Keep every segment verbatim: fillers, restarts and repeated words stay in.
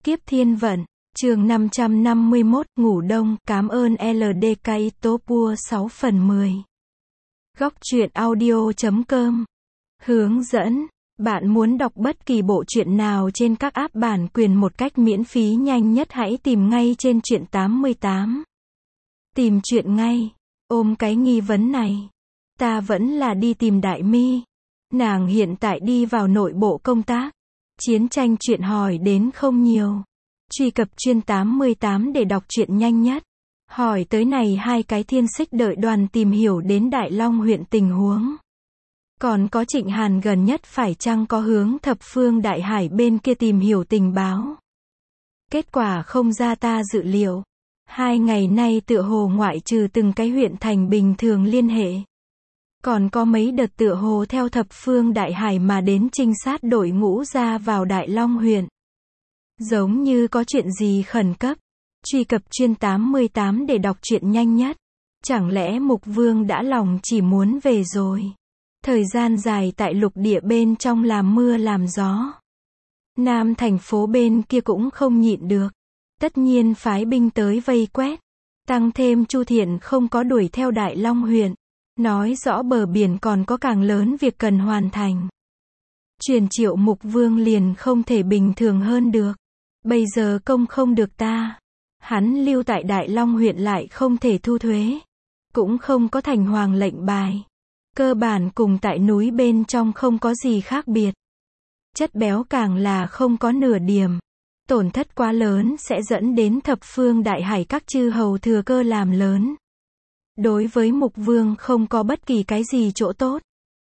Kiếp thiên vận, chương năm trăm năm mươi mốt, ngủ đông, cảm ơn L D K Topua sáu phần mười. Góc truyện audio chấm com. Hướng dẫn, bạn muốn đọc bất kỳ bộ truyện nào trên các app bản quyền một cách miễn phí nhanh nhất hãy tìm ngay trên truyện tám mươi tám. Tìm truyện ngay, ôm cái nghi vấn này. Ta vẫn là đi tìm Đại Mi. Nàng hiện tại đi vào nội bộ công tác. Chiến tranh chuyện hỏi đến không nhiều. Truy cập chuyên tám mươi tám để đọc truyện nhanh nhất. Hỏi tới này hai cái thiên xích đợi đoàn tìm hiểu đến Đại Long huyện tình huống. Còn có Trịnh Hàn gần nhất phải chăng có hướng thập phương Đại Hải bên kia tìm hiểu tình báo. Kết quả không ra ta dự liệu. Hai ngày nay tựa hồ ngoại trừ từng cái huyện thành bình thường liên hệ. Còn có mấy đợt tựa hồ theo thập phương Đại Hải mà đến trinh sát đội ngũ ra vào Đại Long huyện. Giống như có chuyện gì khẩn cấp. Truy cập chuyên tám mươi tám để đọc truyện nhanh nhất. Chẳng lẽ Mục Vương đã lòng chỉ muốn về rồi. Thời gian dài tại lục địa bên trong làm mưa làm gió. Nam thành phố bên kia cũng không nhịn được. Tất nhiên phái binh tới vây quét. Tăng thêm Chu Thiện không có đuổi theo Đại Long huyện. Nói rõ bờ biển còn có càng lớn việc cần hoàn thành. Truyền Triệu Mục Vương liền không thể bình thường hơn được. Bây giờ công không được ta. Hắn lưu tại Đại Long huyện lại không thể thu thuế. Cũng không có thành hoàng lệnh bài. Cơ bản cùng tại núi bên trong không có gì khác biệt. Chất béo càng là không có nửa điểm. Tổn thất quá lớn sẽ dẫn đến thập phương Đại Hải các chư hầu thừa cơ làm lớn. Đối với Mục Vương không có bất kỳ cái gì chỗ tốt.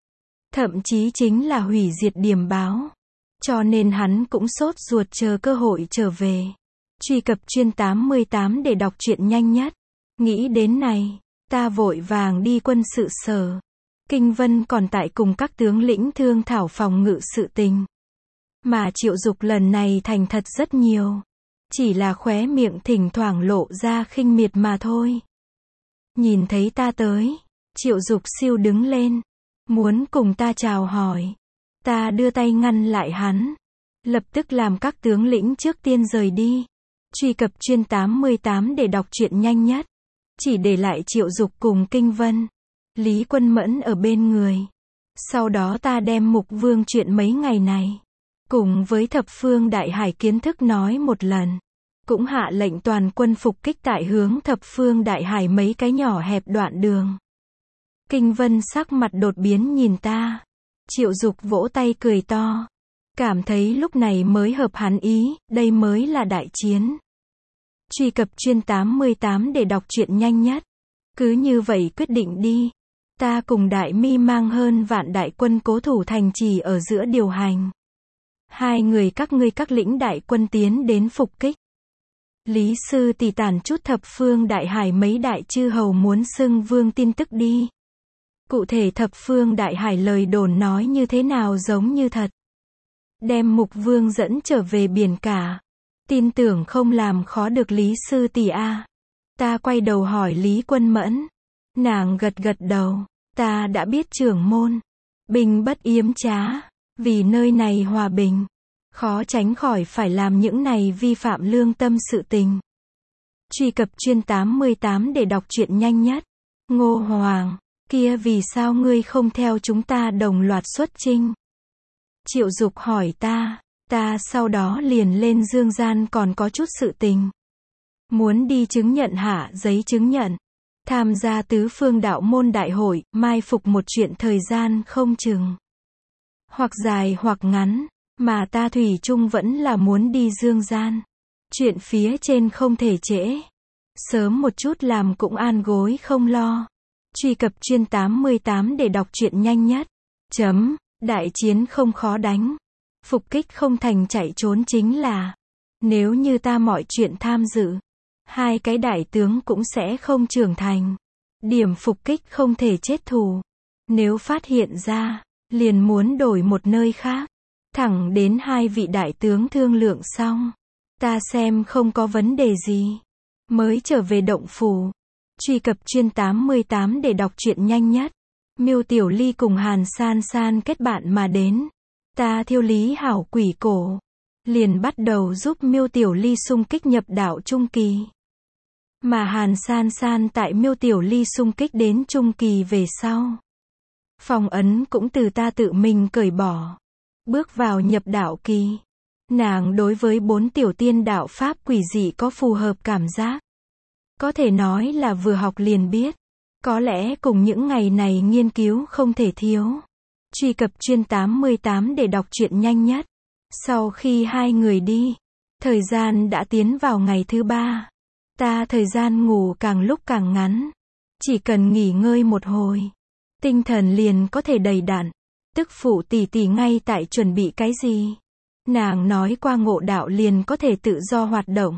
Thậm chí chính là hủy diệt điểm báo. Cho nên hắn cũng sốt ruột chờ cơ hội trở về. Truy cập chuyên tám mươi tám để đọc truyện nhanh nhất. Nghĩ đến này, ta vội vàng đi quân sự sở. Kinh Vân còn tại cùng các tướng lĩnh thương thảo phòng ngự sự tình. Mà Triệu Dục lần này thành thật rất nhiều. Chỉ là khóe miệng thỉnh thoảng lộ ra khinh miệt mà thôi. Nhìn thấy ta tới, Triệu Dục siêu đứng lên. Muốn cùng ta chào hỏi. Ta đưa tay ngăn lại hắn. Lập tức làm các tướng lĩnh trước tiên rời đi. Truy cập chuyên tám mươi tám để đọc truyện nhanh nhất. Chỉ để lại Triệu Dục cùng Kinh Vân. Lý Quân Mẫn ở bên người. Sau đó ta đem Mục Vương chuyện mấy ngày này. Cùng với thập phương Đại Hải kiến thức nói một lần. Cũng hạ lệnh toàn quân phục kích tại hướng thập phương Đại Hải mấy cái nhỏ hẹp đoạn đường. Kinh Vân sắc mặt đột biến nhìn ta. Triệu Dục vỗ tay cười to. Cảm thấy lúc này mới hợp hắn ý, đây mới là đại chiến. Truy cập chuyên tám mươi tám để đọc truyện nhanh nhất. Cứ như vậy quyết định đi. Ta cùng Đại Mi mang hơn vạn đại quân cố thủ thành trì ở giữa điều hành. Hai người các ngươi các lĩnh đại quân tiến đến phục kích. Lý sư tỷ tản chút thập phương Đại Hải mấy đại chư hầu muốn xưng vương tin tức đi. Cụ thể thập phương Đại Hải lời đồn nói như thế nào giống như thật. Đem Mục Vương dẫn trở về biển cả. Tin tưởng không làm khó được Lý sư tỷ a. Ta quay đầu hỏi Lý Quân Mẫn. Nàng gật gật đầu. Ta đã biết trưởng môn. Bình bất yếm trá. Vì nơi này hòa bình. Khó tránh khỏi phải làm những này vi phạm lương tâm sự tình. Truy cập chuyên tám mươi tám để đọc truyện nhanh nhất. Ngô Hoàng. Kia vì sao ngươi không theo chúng ta đồng loạt xuất chinh? Triệu Dục hỏi ta. Ta sau đó liền lên Dương Gian còn có chút sự tình. Muốn đi chứng nhận hạ giấy chứng nhận. Tham gia tứ phương đạo môn đại hội, mai phục một chuyện thời gian không chừng. Hoặc dài hoặc ngắn. Mà ta thủy chung vẫn là muốn đi Dương Gian. Chuyện phía trên không thể trễ. Sớm một chút làm cũng an gối không lo. Truy cập chuyên tám mươi tám để đọc truyện nhanh nhất. Chấm, đại chiến không khó đánh. Phục kích không thành chạy trốn chính là. Nếu như ta mọi chuyện tham dự. Hai cái đại tướng cũng sẽ không trưởng thành. Điểm phục kích không thể chết thù. Nếu phát hiện ra, liền muốn đổi một nơi khác. Thẳng đến hai vị đại tướng thương lượng xong. Ta xem không có vấn đề gì. Mới trở về động phủ. Truy cập chuyên tám mươi tám để đọc truyện nhanh nhất. Miêu Tiểu Ly cùng Hàn San San kết bạn mà đến. Ta thiêu Lý Hảo quỷ cổ. liền bắt đầu giúp Miêu Tiểu Ly xung kích nhập đạo trung kỳ. Mà Hàn San San tại Miêu Tiểu Ly xung kích đến trung kỳ về sau, phong ấn cũng từ ta tự mình cởi bỏ, bước vào nhập đạo kỳ. Nàng đối với bốn tiểu tiên đạo pháp quỷ dị có phù hợp cảm giác. Có thể nói là vừa học liền biết. Có lẽ cùng những ngày này nghiên cứu không thể thiếu. Truy cập chuyên tám mươi tám để đọc truyện nhanh nhất. Sau khi hai người đi, thời gian đã tiến vào ngày thứ ba. Ta thời gian ngủ càng lúc càng ngắn. Chỉ cần nghỉ ngơi một hồi, tinh thần liền có thể đầy đặn. Tức phụ tỷ tỷ ngay tại chuẩn bị cái gì? Nàng nói qua ngộ đạo liền có thể tự do hoạt động.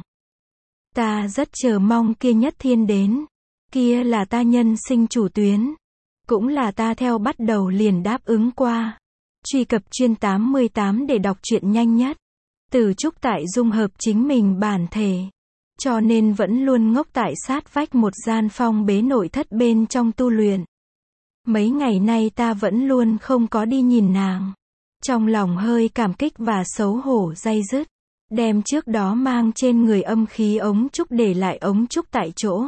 Ta rất chờ mong kia nhất thiên đến. Kia là ta nhân sinh chủ tuyến. Cũng là ta theo bắt đầu liền đáp ứng qua. Truy cập chuyên tám mươi tám để đọc truyện nhanh nhất. Từ Trúc tại dung hợp chính mình bản thể. Cho nên vẫn luôn ngốc tại sát vách một gian phong bế nội thất bên trong tu luyện. Mấy ngày nay ta vẫn luôn không có đi nhìn nàng. Trong lòng hơi cảm kích và xấu hổ day dứt. Đem trước đó mang trên người âm khí ống trúc để lại ống trúc tại chỗ.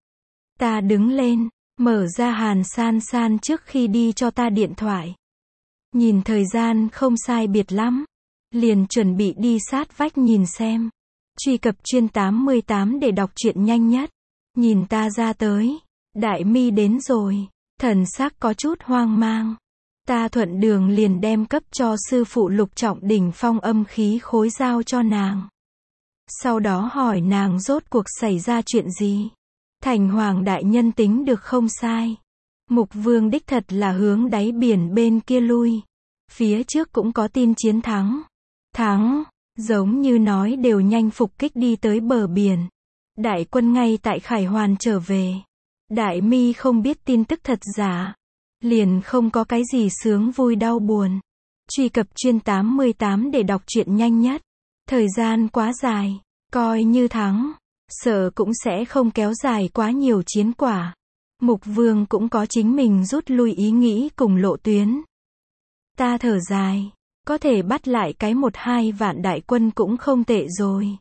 Ta đứng lên, mở ra Hàn San San trước khi đi cho ta điện thoại. Nhìn thời gian không sai biệt lắm. Liền chuẩn bị đi sát vách nhìn xem. Truy cập chuyên tám mươi tám để đọc truyện nhanh nhất. Nhìn ta ra tới. Đại Mi đến rồi. Thần sắc có chút hoang mang. Ta thuận đường liền đem cấp cho sư phụ lục trọng đỉnh phong âm khí khối giao cho nàng. Sau đó hỏi nàng rốt cuộc xảy ra chuyện gì. Thành Hoàng đại nhân tính được không sai. Mục Vương đích thật là hướng đáy biển bên kia lui. Phía trước cũng có tin chiến thắng. Thắng, giống như nói đều nhanh phục kích đi tới bờ biển. Đại quân ngay tại Khải Hoàn trở về. Đại Mi không biết tin tức thật giả. Liền không có cái gì sướng vui đau buồn. Truy cập chuyên tám mươi tám để đọc truyện nhanh nhất. Thời gian quá dài, coi như thắng, sợ cũng sẽ không kéo dài quá nhiều chiến quả. Mục Vương cũng có chính mình rút lui ý nghĩ cùng lộ tuyến. Ta thở dài, có thể bắt lại cái một hai vạn đại quân cũng không tệ rồi.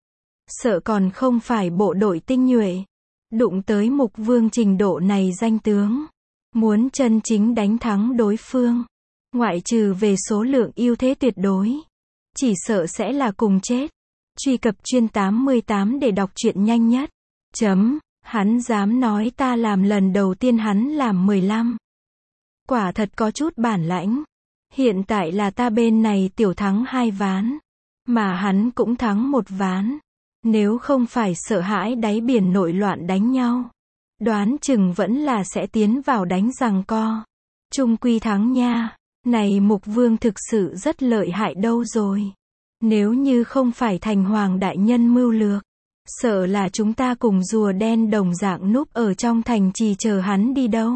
Sợ còn không phải bộ đội tinh nhuệ. Đụng tới Mục Vương trình độ này danh tướng. Muốn chân chính đánh thắng đối phương, ngoại trừ về số lượng ưu thế tuyệt đối, chỉ sợ sẽ là cùng chết. Truy cập chuyên tám mươi tám để đọc truyện nhanh nhất. Chấm, hắn dám nói ta làm lần đầu tiên hắn làm mười lăm. Quả thật có chút bản lãnh. Hiện tại là ta bên này tiểu thắng hai ván, mà hắn cũng thắng một ván. Nếu không phải sợ hãi đáy biển nội loạn đánh nhau, đoán chừng vẫn là sẽ tiến vào đánh giằng co. Trung quy thắng nha. Này Mục Vương thực sự rất lợi hại đâu rồi. Nếu như không phải Thành Hoàng đại nhân mưu lược, sợ là chúng ta cùng rùa đen đồng dạng núp ở trong thành trì chờ hắn đi đâu.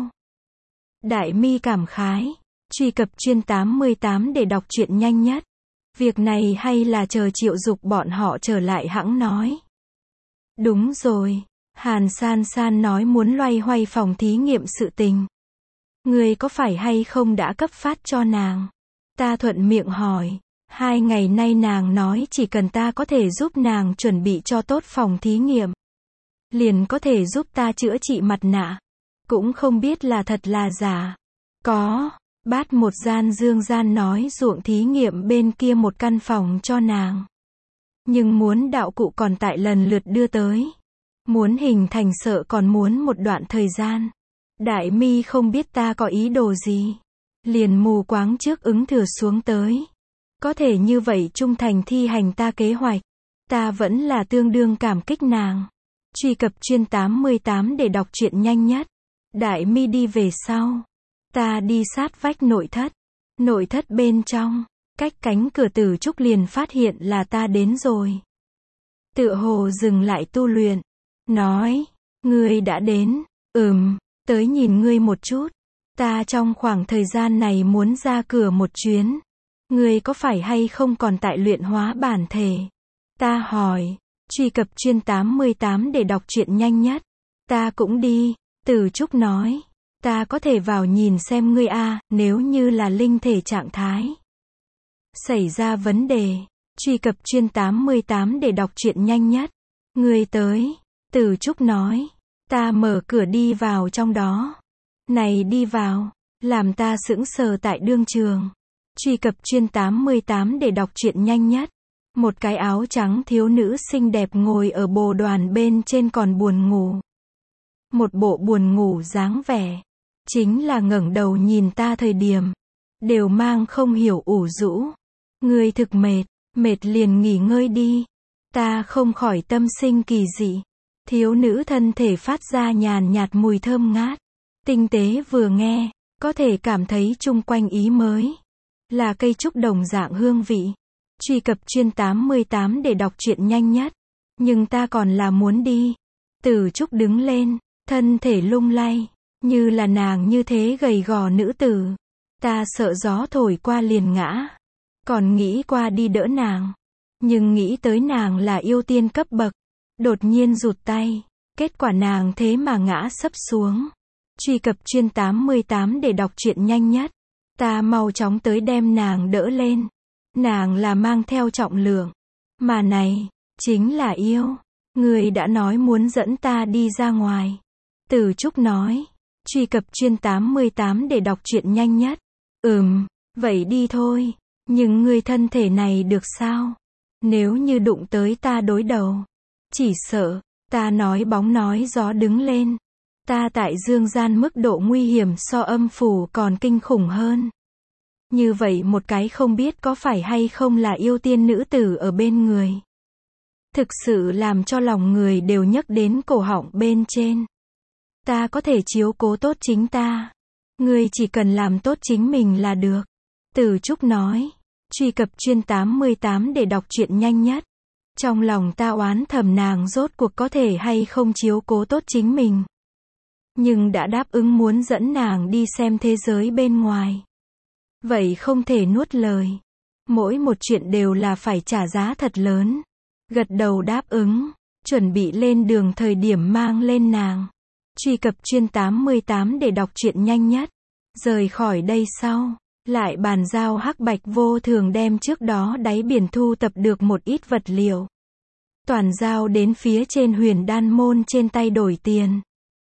Đại Mi cảm khái. Truy cập chuyên tám mươi tám để đọc truyện nhanh nhất. Việc này hay là chờ Triệu Dục bọn họ trở lại hẵng nói. Đúng rồi. Hàn San San nói muốn loay hoay phòng thí nghiệm sự tình. Ngươi có phải hay không đã cấp phát cho nàng? Ta thuận miệng hỏi. Hai ngày nay nàng nói chỉ cần ta có thể giúp nàng chuẩn bị cho tốt phòng thí nghiệm, liền có thể giúp ta chữa trị mặt nạ. Cũng không biết là thật là giả. Có. Bát một gian dương gian nói ruộng thí nghiệm bên kia một căn phòng cho nàng. Nhưng muốn đạo cụ còn tại lần lượt đưa tới. Muốn hình thành sợ còn muốn một đoạn thời gian. Đại Mi không biết ta có ý đồ gì. Liền mù quáng trước ứng thừa xuống tới. Có thể như vậy trung thành thi hành ta kế hoạch. Ta vẫn là tương đương cảm kích nàng. Truy cập chuyên tám mươi tám để đọc truyện nhanh nhất. Đại Mi đi về sau. Ta đi sát vách nội thất. Nội thất bên trong, cách cánh cửa Tử Trúc liền phát hiện là ta đến rồi. Tựa hồ dừng lại tu luyện. Nói, ngươi đã đến. Ừm, tới nhìn ngươi một chút. Ta trong khoảng thời gian này muốn ra cửa một chuyến. Ngươi có phải hay không còn tại luyện hóa bản thể? Ta hỏi. Truy cập chuyên tám mươi tám để đọc truyện nhanh nhất. Ta cũng đi. Tử Trúc nói. Ta có thể vào nhìn xem ngươi a, nếu như là linh thể trạng thái xảy ra vấn đề, Truy cập chuyên tám mươi tám để đọc truyện nhanh nhất. Người tới. Từ Trúc nói. Ta mở cửa đi vào trong đó. Này đi vào. Làm ta sững sờ tại đương trường. Truy cập chuyên tám mươi tám để đọc truyện nhanh nhất. Một cái áo trắng thiếu nữ xinh đẹp ngồi ở bồ đoàn bên trên còn buồn ngủ. Một bộ buồn ngủ dáng vẻ. Chính là ngẩng đầu nhìn ta thời điểm. Đều mang không hiểu ủ rũ. Người thực mệt. Mệt liền nghỉ ngơi đi. Ta không khỏi tâm sinh kỳ dị. Thiếu nữ thân thể phát ra nhàn nhạt mùi thơm ngát. Tinh tế vừa nghe, có thể cảm thấy chung quanh ý mới. Là cây trúc đồng dạng hương vị. Truy cập chuyên tám mươi tám để đọc truyện nhanh nhất. Nhưng ta còn là muốn đi. Từ Trúc đứng lên, thân thể lung lay. Như là nàng như thế gầy gò nữ tử. Ta sợ gió thổi qua liền ngã. Còn nghĩ qua đi đỡ nàng. Nhưng nghĩ tới nàng là yêu tiên cấp bậc. Đột nhiên rụt tay. Kết quả nàng thế mà ngã sấp xuống. Truy cập chuyên tám mươi tám để đọc truyện nhanh nhất. Ta mau chóng tới đem nàng đỡ lên. Nàng là mang theo trọng lượng. Mà này, chính là yêu. Người đã nói muốn dẫn ta đi ra ngoài. Từ Trúc nói. Truy cập chuyên tám mươi tám để đọc truyện nhanh nhất. Ừm, vậy đi thôi. Nhưng người thân thể này được sao? Nếu như đụng tới ta đối đầu. Chỉ sợ, ta nói bóng nói gió đứng lên. Ta tại dương gian mức độ nguy hiểm so âm phủ còn kinh khủng hơn. Như vậy một cái không biết có phải hay không là yêu tiên nữ tử ở bên người. Thực sự làm cho lòng người đều nhấc đến cổ họng bên trên. Ta có thể chiếu cố tốt chính ta. Ngươi chỉ cần làm tốt chính mình là được. Từ Trúc nói. Truy cập chuyên tám mươi tám để đọc truyện nhanh nhất. Trong lòng ta oán thầm nàng rốt cuộc có thể hay không chiếu cố tốt chính mình. Nhưng đã đáp ứng muốn dẫn nàng đi xem thế giới bên ngoài. Vậy không thể nuốt lời. Mỗi một chuyện đều là phải trả giá thật lớn. Gật đầu đáp ứng. Chuẩn bị lên đường thời điểm mang lên nàng. Truy cập chuyên tám mươi tám để đọc truyện nhanh nhất. Rời khỏi đây sau. Lại bàn giao Hắc Bạch Vô Thường đem trước đó đáy biển thu tập được một ít vật liệu. Toàn giao đến phía trên Huyền Đan môn trên tay đổi tiền.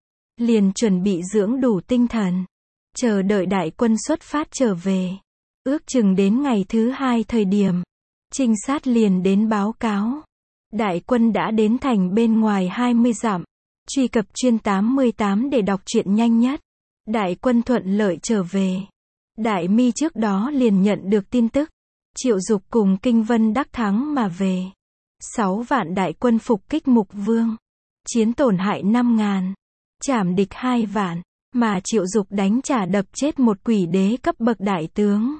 Liền chuẩn bị dưỡng đủ tinh thần. Chờ đợi đại quân xuất phát trở về. Ước chừng đến ngày thứ hai thời điểm. Trinh sát liền đến báo cáo. Đại quân đã đến thành bên ngoài hai mươi dặm. Truy cập chuyên tám mươi tám để đọc truyện nhanh nhất. Đại quân thuận lợi trở về. Đại Mi trước đó liền nhận được tin tức. Triệu Dục cùng Kinh Vân đắc thắng mà về. Sáu vạn đại quân phục kích Mục Vương. Chiến tổn hại năm ngàn. Trảm địch hai vạn. Mà Triệu Dục đánh trả đập chết một quỷ đế cấp bậc đại tướng.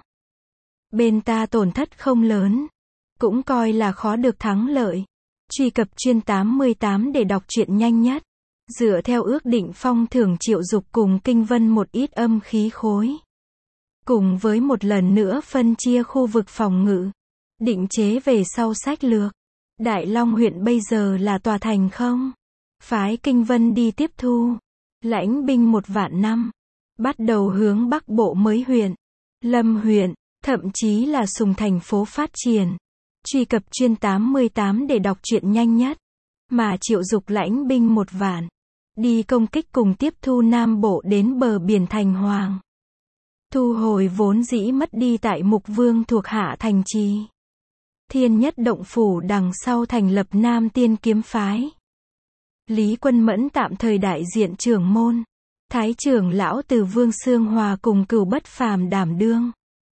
Bên ta tổn thất không lớn. Cũng coi là khó được thắng lợi. Truy cập chuyên tám mươi tám để đọc truyện nhanh nhất. Dựa theo ước định phong thưởng Triệu Dục cùng Kinh Vân một ít âm khí khối. Cùng với một lần nữa phân chia khu vực phòng ngự. Định chế về sau sách lược. Đại Long huyện bây giờ là tòa thành không? Phái Kinh Vân đi tiếp thu. Lãnh binh một vạn năm. Bắt đầu hướng Bắc Bộ mới huyện. Lâm huyện. Thậm chí là Sùng thành phố phát triển. Truy cập chuyên tám mươi tám để đọc truyện nhanh nhất. Mà Triệu Dục lãnh binh một vạn. Đi công kích cùng tiếp thu Nam Bộ đến bờ biển Thành Hoàng. Thu hồi vốn dĩ mất đi tại Mục Vương thuộc hạ thành trì. Thiên Nhất Động Phủ đằng sau thành lập Nam Tiên Kiếm Phái. Lý Quân Mẫn tạm thời đại diện trưởng môn. Thái trưởng lão từ Vương Xương Hòa cùng Cửu Bất Phàm đảm đương.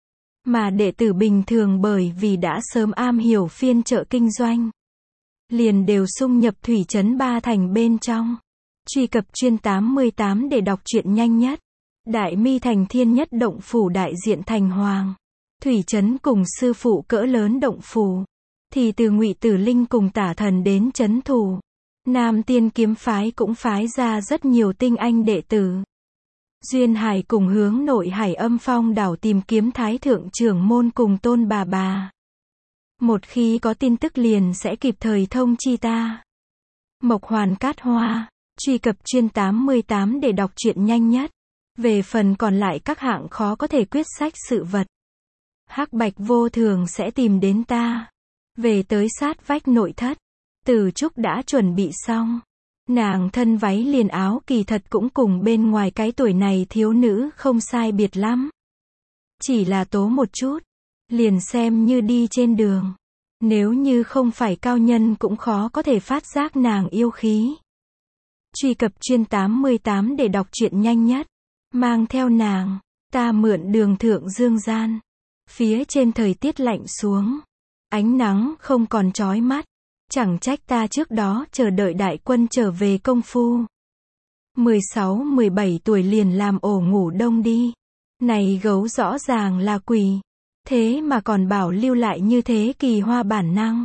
Mà đệ tử bình thường bởi vì đã sớm am hiểu phiên chợ kinh doanh. Liền đều xung nhập thủy trấn ba thành bên trong. Truy cập chuyên tám mươi tám để đọc truyện nhanh nhất. Đại Mi thành Thiên Nhất Động Phủ đại diện Thành Hoàng. Thủy trấn cùng sư phụ cỡ lớn động phủ. Thì từ Ngụy Tử Linh cùng Tả Thần đến trấn thủ. Nam Tiên Kiếm Phái cũng phái ra rất nhiều tinh anh đệ tử. Duyên Hải cùng hướng nội Hải Âm Phong đảo tìm kiếm Thái thượng trưởng môn cùng Tôn bà bà. Một khi có tin tức liền sẽ kịp thời thông chi ta. Mộc Hoàn Cát Hoa. Truy cập chuyên tám mươi tám để đọc truyện nhanh nhất. Về phần còn lại các hạng khó có thể quyết sách sự vật. Hắc Bạch Vô Thường sẽ tìm đến ta. Về tới sát vách nội thất, Từ Trúc đã chuẩn bị xong. Nàng thân váy liền áo kỳ thật cũng cùng bên ngoài cái tuổi này thiếu nữ không sai biệt lắm. Chỉ là tố một chút, liền xem như đi trên đường. Nếu như không phải cao nhân cũng khó có thể phát giác nàng yêu khí. Truy cập chuyên tám mươi tám để đọc truyện nhanh nhất. Mang theo nàng, ta mượn đường thượng dương gian. Phía trên thời tiết lạnh xuống. Ánh nắng không còn chói mắt. Chẳng trách ta trước đó chờ đợi đại quân trở về công phu. mười sáu mười bảy tuổi liền làm ổ ngủ đông đi. Này gấu rõ ràng là quỷ. Thế mà còn bảo lưu lại như thế kỳ hoa bản năng.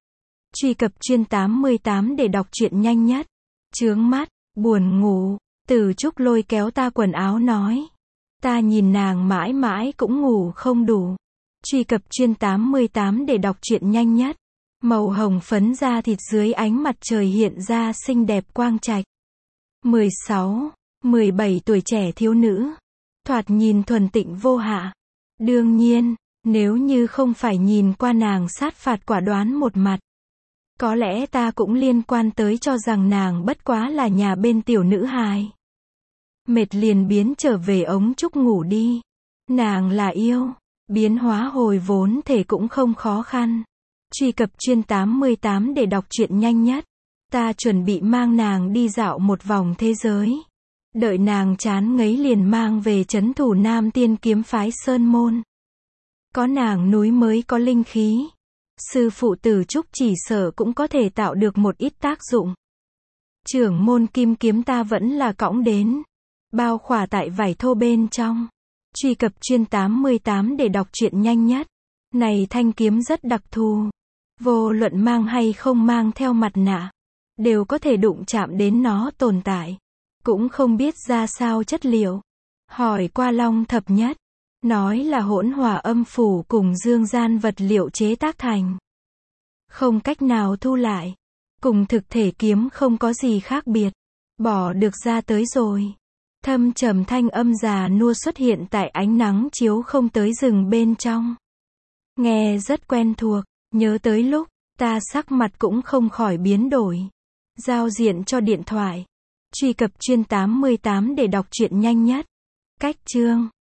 Truy cập chuyên tám mươi tám để đọc truyện nhanh nhất. Chướng mắt, buồn ngủ. Từ Trúc lôi kéo ta quần áo nói. Ta nhìn nàng mãi mãi cũng ngủ không đủ. Truy cập chuyên tám mươi tám để đọc truyện nhanh nhất. Màu hồng phấn da thịt dưới ánh mặt trời hiện ra xinh đẹp quang trạch. mười sáu, mười bảy tuổi trẻ thiếu nữ. Thoạt nhìn thuần tịnh vô hạ. Đương nhiên, nếu như không phải nhìn qua nàng sát phạt quả đoán một mặt. Có lẽ ta cũng liên quan tới cho rằng nàng bất quá là nhà bên tiểu nữ hài. Mệt liền biến trở về ống trúc ngủ đi. Nàng là yêu. Biến hóa hồi vốn thể cũng không khó khăn. Truy cập chuyên tám mươi tám để đọc truyện nhanh nhất. Ta chuẩn bị mang nàng đi dạo một vòng thế giới. Đợi nàng chán ngấy liền mang về trấn thủ Nam Tiên kiếm phái Sơn Môn. Có nàng núi mới có linh khí. Sư phụ Từ Trúc chỉ sợ cũng có thể tạo được một ít tác dụng. Trưởng môn kim kiếm ta vẫn là cõng đến. Bao khỏa tại vải thô bên trong. Truy cập chuyên tám mươi tám để đọc truyện nhanh nhất. Này thanh kiếm rất đặc thù. Vô luận mang hay không mang theo mặt nạ. Đều có thể đụng chạm đến nó tồn tại. Cũng không biết ra sao chất liệu. Hỏi qua Long Thập Nhất. Nói là hỗn hòa âm phủ cùng dương gian vật liệu chế tác thành. Không cách nào thu lại. Cùng thực thể kiếm không có gì khác biệt. Bỏ được ra tới rồi. Thâm trầm thanh âm già nua xuất hiện tại ánh nắng chiếu không tới rừng bên trong. Nghe rất quen thuộc. Nhớ tới lúc, ta sắc mặt cũng không khỏi biến đổi. Giao diện cho điện thoại. Truy cập chuyên tám mươi tám để đọc truyện nhanh nhất. Cách chương